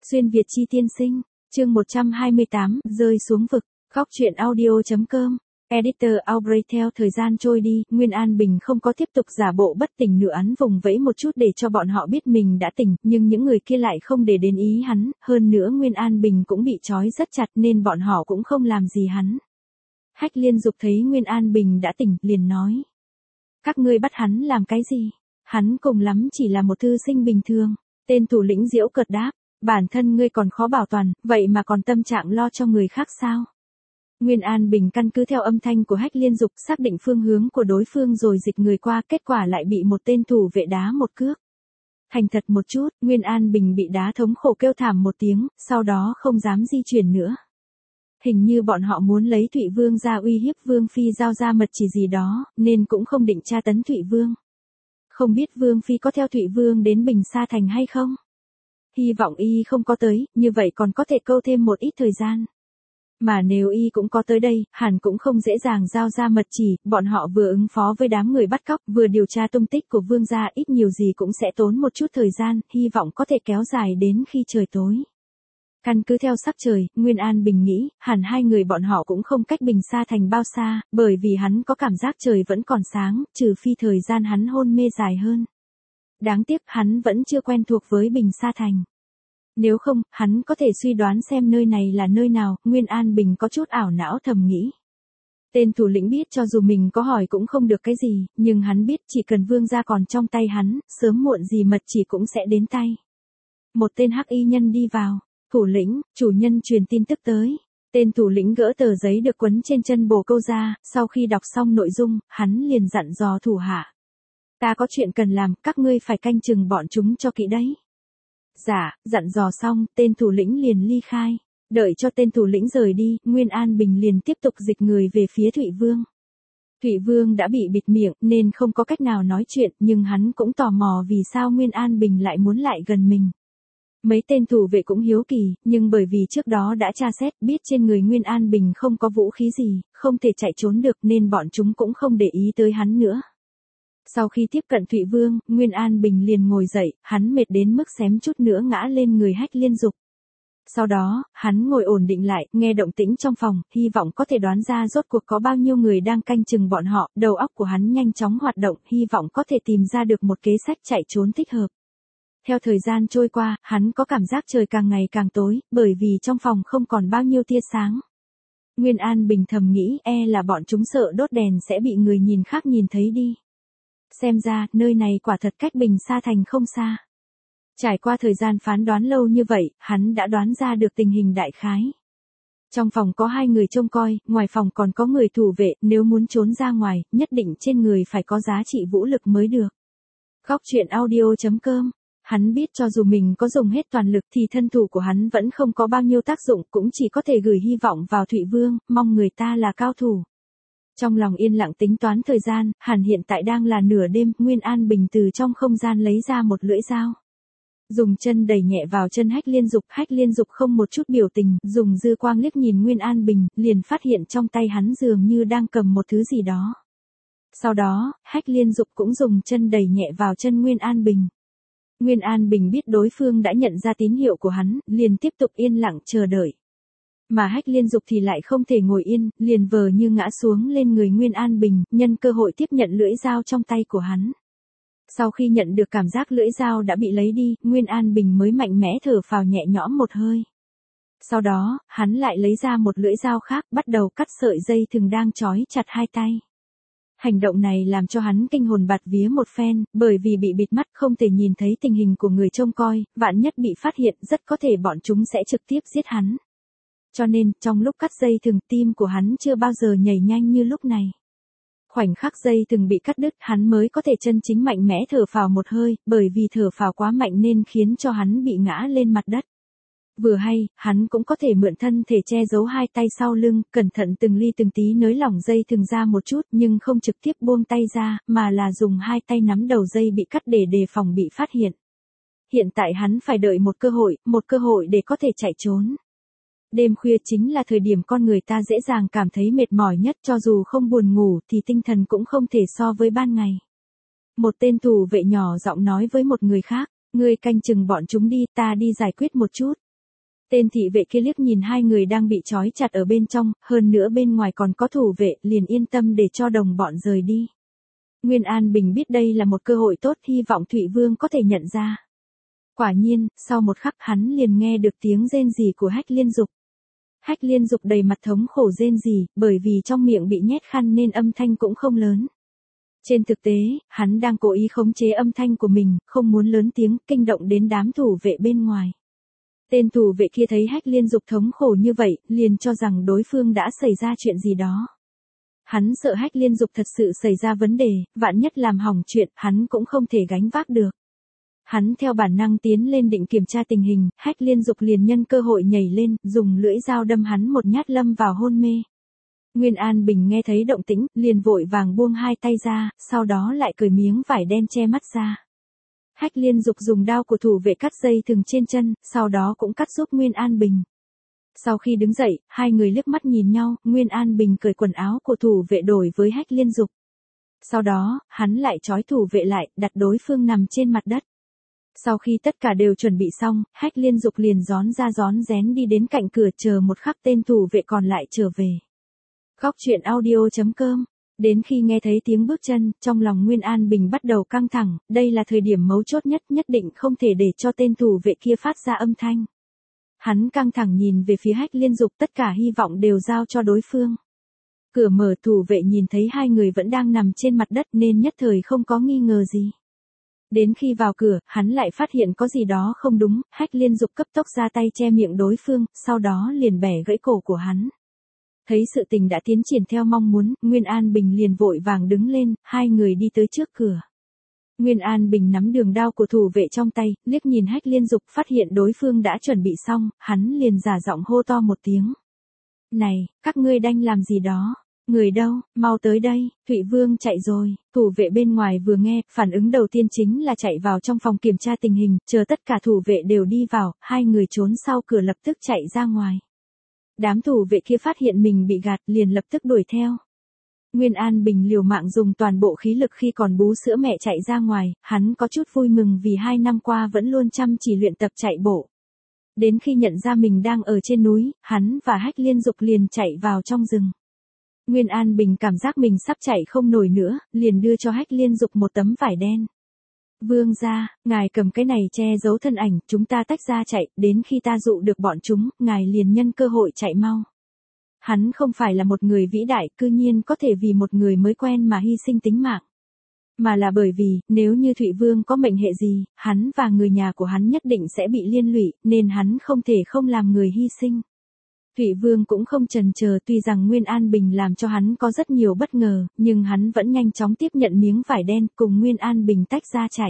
Xuyên Việt chi tiên sinh, chương 128, rơi xuống vực, góc truyện audio.com. Editor Aubrey. Theo thời gian trôi đi, Nguyên An Bình không có tiếp tục giả bộ bất tỉnh nửa án vùng vẫy một chút để cho bọn họ biết mình đã tỉnh, nhưng những người kia lại không để đến ý hắn, hơn nữa Nguyên An Bình cũng bị trói rất chặt nên bọn họ cũng không làm gì hắn. Hách Liên Dục thấy Nguyên An Bình đã tỉnh, liền nói. Các ngươi bắt hắn làm cái gì? Hắn cùng lắm chỉ là một thư sinh bình thường. Tên thủ lĩnh giễu cợt đáp. Bản thân ngươi còn khó bảo toàn, vậy mà còn tâm trạng lo cho người khác sao? Nguyên An Bình căn cứ theo âm thanh của Hách Liên Dục xác định phương hướng của đối phương rồi dịch người qua, kết quả lại bị một tên thủ vệ đá một cước. Thành thật một chút, Nguyên An Bình bị đá thống khổ kêu thảm một tiếng, sau đó không dám di chuyển nữa. Hình như bọn họ muốn lấy Thụy Vương ra uy hiếp Vương Phi giao ra mật chỉ gì đó, nên cũng không định tra tấn Thụy Vương. Không biết Vương Phi có theo Thụy Vương đến Bình Sa Thành hay không? Hy vọng y không có tới, như vậy còn có thể câu thêm một ít thời gian. Mà nếu y cũng có tới đây, hẳn cũng không dễ dàng giao ra mật chỉ, bọn họ vừa ứng phó với đám người bắt cóc, vừa điều tra tung tích của Vương gia, ít nhiều gì cũng sẽ tốn một chút thời gian, hy vọng có thể kéo dài đến khi trời tối. Căn cứ theo sắc trời, Nguyên An Bình nghĩ, hẳn hai người bọn họ cũng không cách Bình Sa Thành bao xa, bởi vì hắn có cảm giác trời vẫn còn sáng, trừ phi thời gian hắn hôn mê dài hơn. Đáng tiếc hắn vẫn chưa quen thuộc với Bình Sa Thành. Nếu không, hắn có thể suy đoán xem nơi này là nơi nào, Nguyên An Bình có chút ảo não thầm nghĩ. Tên thủ lĩnh biết cho dù mình có hỏi cũng không được cái gì, nhưng hắn biết chỉ cần Vương gia còn trong tay hắn, sớm muộn gì mật chỉ cũng sẽ đến tay. Một tên hắc y nhân đi vào. Thủ lĩnh, chủ nhân truyền tin tức tới. Tên thủ lĩnh gỡ tờ giấy được quấn trên chân bồ câu ra, sau khi đọc xong nội dung, hắn liền dặn dò thủ hạ. Ta có chuyện cần làm, các ngươi phải canh chừng bọn chúng cho kỹ đấy. Dạ, dặn dò xong, tên thủ lĩnh liền ly khai. Đợi cho tên thủ lĩnh rời đi, Nguyên An Bình liền tiếp tục dịch người về phía Thụy Vương. Thụy Vương đã bị bịt miệng nên không có cách nào nói chuyện, nhưng hắn cũng tò mò vì sao Nguyên An Bình lại muốn lại gần mình. Mấy tên thủ vệ cũng hiếu kỳ, nhưng bởi vì trước đó đã tra xét biết trên người Nguyên An Bình không có vũ khí gì, không thể chạy trốn được nên bọn chúng cũng không để ý tới hắn nữa. Sau khi tiếp cận Thụy Vương, Nguyên An Bình liền ngồi dậy, hắn mệt đến mức xém chút nữa ngã lên người Hách Liên Dục. Sau đó, hắn ngồi ổn định lại, nghe động tĩnh trong phòng, hy vọng có thể đoán ra rốt cuộc có bao nhiêu người đang canh chừng bọn họ, đầu óc của hắn nhanh chóng hoạt động, hy vọng có thể tìm ra được một kế sách chạy trốn thích hợp. Theo thời gian trôi qua, hắn có cảm giác trời càng ngày càng tối, bởi vì trong phòng không còn bao nhiêu tia sáng. Nguyên An Bình thầm nghĩ là bọn chúng sợ đốt đèn sẽ bị người nhìn khác nhìn thấy đi. Xem ra, nơi này quả thật cách Bình Sa Thành không xa. Trải qua thời gian phán đoán lâu như vậy, hắn đã đoán ra được tình hình đại khái. Trong phòng có 2 người trông coi, ngoài phòng còn có người thủ vệ, nếu muốn trốn ra ngoài, nhất định trên người phải có giá trị vũ lực mới được. Góc truyện audio.com. Hắn biết cho dù mình có dùng hết toàn lực thì thân thủ của hắn vẫn không có bao nhiêu tác dụng, cũng chỉ có thể gửi hy vọng vào Thụy Vương, mong người ta là cao thủ. Trong lòng yên lặng tính toán thời gian, hẳn hiện tại đang là nửa đêm, Nguyên An Bình từ trong không gian lấy ra một lưỡi dao. Dùng chân đẩy nhẹ vào chân Hách Liên Dục không một chút biểu tình, dùng dư quang liếc nhìn Nguyên An Bình, liền phát hiện trong tay hắn dường như đang cầm một thứ gì đó. Sau đó, Hách Liên Dục cũng dùng chân đẩy nhẹ vào chân Nguyên An Bình. Nguyên An Bình biết đối phương đã nhận ra tín hiệu của hắn, liền tiếp tục yên lặng chờ đợi. Mà Hách Liên Dục thì lại không thể ngồi yên, liền vờ như ngã xuống lên người Nguyên An Bình, nhân cơ hội tiếp nhận lưỡi dao trong tay của hắn. Sau khi nhận được cảm giác lưỡi dao đã bị lấy đi, Nguyên An Bình mới mạnh mẽ thở phào nhẹ nhõm một hơi. Sau đó, hắn lại lấy ra một lưỡi dao khác, bắt đầu cắt sợi dây thừng đang trói chặt 2 tay. Hành động này làm cho hắn kinh hồn bạt vía một phen, bởi vì bị bịt mắt không thể nhìn thấy tình hình của người trông coi, vạn nhất bị phát hiện rất có thể bọn chúng sẽ trực tiếp giết hắn. Cho nên, trong lúc cắt dây thừng, tim của hắn chưa bao giờ nhảy nhanh như lúc này. Khoảnh khắc dây thừng bị cắt đứt, hắn mới có thể chân chính mạnh mẽ thở phào một hơi, bởi vì thở phào quá mạnh nên khiến cho hắn bị ngã lên mặt đất. Vừa hay, hắn cũng có thể mượn thân thể che giấu 2 tay sau lưng, cẩn thận từng ly từng tí nới lỏng dây thừng ra một chút, nhưng không trực tiếp buông tay ra, mà là dùng 2 tay nắm đầu dây bị cắt để đề phòng bị phát hiện. Hiện tại hắn phải đợi một cơ hội để có thể chạy trốn. Đêm khuya chính là thời điểm con người ta dễ dàng cảm thấy mệt mỏi nhất, cho dù không buồn ngủ thì tinh thần cũng không thể so với ban ngày. Một tên thủ vệ nhỏ giọng nói với một người khác, ngươi canh chừng bọn chúng đi, ta đi giải quyết một chút. Tên thị vệ kia liếc nhìn hai người đang bị trói chặt ở bên trong, hơn nữa bên ngoài còn có thủ vệ, liền yên tâm để cho đồng bọn rời đi. Nguyên An Bình biết đây là một cơ hội tốt, hy vọng Thụy Vương có thể nhận ra. Quả nhiên, sau một khắc hắn liền nghe được tiếng rên rỉ của Hách Liên Dục. Hách Liên Dục đầy mặt thống khổ rên rỉ, bởi vì trong miệng bị nhét khăn nên âm thanh cũng không lớn. Trên thực tế, hắn đang cố ý khống chế âm thanh của mình, không muốn lớn tiếng, kinh động đến đám thủ vệ bên ngoài. Tên thủ vệ kia thấy Hách Liên Dục thống khổ như vậy, liền cho rằng đối phương đã xảy ra chuyện gì đó. Hắn sợ Hách Liên Dục thật sự xảy ra vấn đề, vạn nhất làm hỏng chuyện, hắn cũng không thể gánh vác được. Hắn theo bản năng tiến lên định kiểm tra tình hình, Hách Liên Dục liền nhân cơ hội nhảy lên, dùng lưỡi dao đâm hắn một nhát lâm vào hôn mê. Nguyên An Bình nghe thấy động tĩnh, liền vội vàng buông hai tay ra, sau đó lại cởi miếng vải đen che mắt ra. Hách Liên Dục dùng đao của thủ vệ cắt dây thừng trên chân, sau đó cũng cắt giúp Nguyên An Bình. Sau khi đứng dậy, hai người liếc mắt nhìn nhau, Nguyên An Bình cởi quần áo của thủ vệ đổi với Hách Liên Dục. Sau đó, hắn lại trói thủ vệ lại, đặt đối phương nằm trên mặt đất. Sau khi tất cả đều chuẩn bị xong, Hách Liên Dục liền rón ra rón rén đi đến cạnh cửa chờ một khắc tên thủ vệ còn lại trở về. Góc truyện audio.com. Đến khi nghe thấy tiếng bước chân, trong lòng Nguyên An Bình bắt đầu căng thẳng, đây là thời điểm mấu chốt nhất, nhất định không thể để cho tên thủ vệ kia phát ra âm thanh. Hắn căng thẳng nhìn về phía Hách Liên Dục, tất cả hy vọng đều giao cho đối phương. Cửa mở, thủ vệ nhìn thấy hai người vẫn đang nằm trên mặt đất nên nhất thời không có nghi ngờ gì. Đến khi vào cửa, hắn lại phát hiện có gì đó không đúng, Hách Liên Dục cấp tốc ra tay che miệng đối phương, sau đó liền bẻ gãy cổ của hắn. Thấy sự tình đã tiến triển theo mong muốn, Nguyên An Bình liền vội vàng đứng lên, hai người đi tới trước cửa. Nguyên An Bình nắm đường đao của thủ vệ trong tay, liếc nhìn Hách Liên Dục, phát hiện đối phương đã chuẩn bị xong, hắn liền giả giọng hô to một tiếng. Này, các ngươi đang làm gì đó? Người đâu, mau tới đây, Thụy Vương chạy rồi. Thủ vệ bên ngoài vừa nghe, phản ứng đầu tiên chính là chạy vào trong phòng kiểm tra tình hình, chờ tất cả thủ vệ đều đi vào, hai người trốn sau cửa lập tức chạy ra ngoài. Đám thủ vệ kia phát hiện mình bị gạt, liền lập tức đuổi theo. Nguyên An Bình liều mạng dùng toàn bộ khí lực khi còn bú sữa mẹ chạy ra ngoài, hắn có chút vui mừng vì 2 năm qua vẫn luôn chăm chỉ luyện tập chạy bộ. Đến khi nhận ra mình đang ở trên núi, hắn và Hách Liên Dục liền chạy vào trong rừng. Nguyên An Bình cảm giác mình sắp chạy không nổi nữa, liền đưa cho Hách Liên Dục một tấm vải đen. Vương gia, ngài cầm cái này che giấu thân ảnh, chúng ta tách ra chạy, đến khi ta dụ được bọn chúng, ngài liền nhân cơ hội chạy mau. Hắn không phải là một người vĩ đại, cư nhiên có thể vì một người mới quen mà hy sinh tính mạng. Mà là bởi vì, nếu như Thụy Vương có mệnh hệ gì, hắn và người nhà của hắn nhất định sẽ bị liên lụy, nên hắn không thể không làm người hy sinh. Thụy Vương cũng không chần chờ, tuy rằng Nguyên An Bình làm cho hắn có rất nhiều bất ngờ, nhưng hắn vẫn nhanh chóng tiếp nhận miếng vải đen cùng Nguyên An Bình tách ra chạy.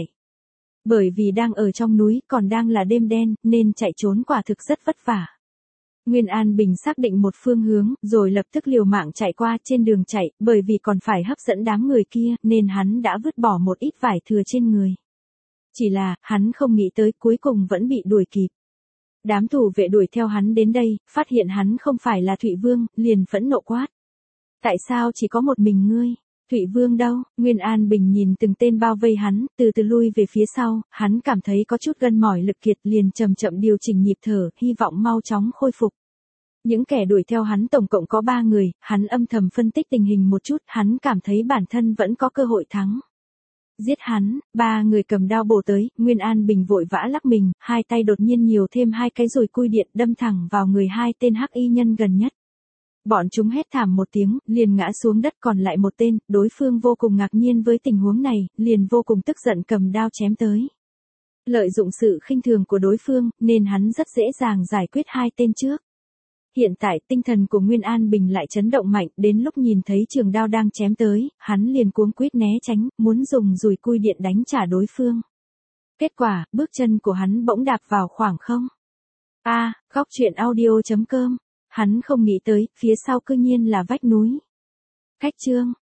Bởi vì đang ở trong núi, còn đang là đêm đen, nên chạy trốn quả thực rất vất vả. Nguyên An Bình xác định một phương hướng, rồi lập tức liều mạng chạy qua. Trên đường chạy, bởi vì còn phải hấp dẫn đám người kia, nên hắn đã vứt bỏ một ít vải thừa trên người. Chỉ là, hắn không nghĩ tới cuối cùng vẫn bị đuổi kịp. Đám thủ vệ đuổi theo hắn đến đây, phát hiện hắn không phải là Thụy Vương, liền phẫn nộ quát. Tại sao chỉ có một mình ngươi? Thụy Vương đâu? Nguyên An Bình nhìn từng tên bao vây hắn, từ từ lui về phía sau, hắn cảm thấy có chút gân mỏi lực kiệt, liền chậm chậm điều chỉnh nhịp thở, hy vọng mau chóng khôi phục. Những kẻ đuổi theo hắn tổng cộng có 3 người, hắn âm thầm phân tích tình hình một chút, hắn cảm thấy bản thân vẫn có cơ hội thắng. Giết hắn, 3 người cầm đao bổ tới, Nguyên An Bình vội vã lắc mình, hai tay đột nhiên nhiều thêm 2 cái dùi cui điện đâm thẳng vào người 2 tên hắc y nhân gần nhất. Bọn chúng hét thảm một tiếng, liền ngã xuống đất, còn lại một tên, đối phương vô cùng ngạc nhiên với tình huống này, liền vô cùng tức giận cầm đao chém tới. Lợi dụng sự khinh thường của đối phương, nên hắn rất dễ dàng giải quyết 2 tên trước. Hiện tại tinh thần của Nguyên An Bình lại chấn động mạnh, đến lúc nhìn thấy trường đao đang chém tới, hắn liền cuống quýt né tránh, muốn dùng dùi cui điện đánh trả đối phương. Kết quả, bước chân của hắn bỗng đạp vào khoảng không. Góc truyện audio.com. Hắn không nghĩ tới, phía sau cư nhiên là vách núi. Khách chương.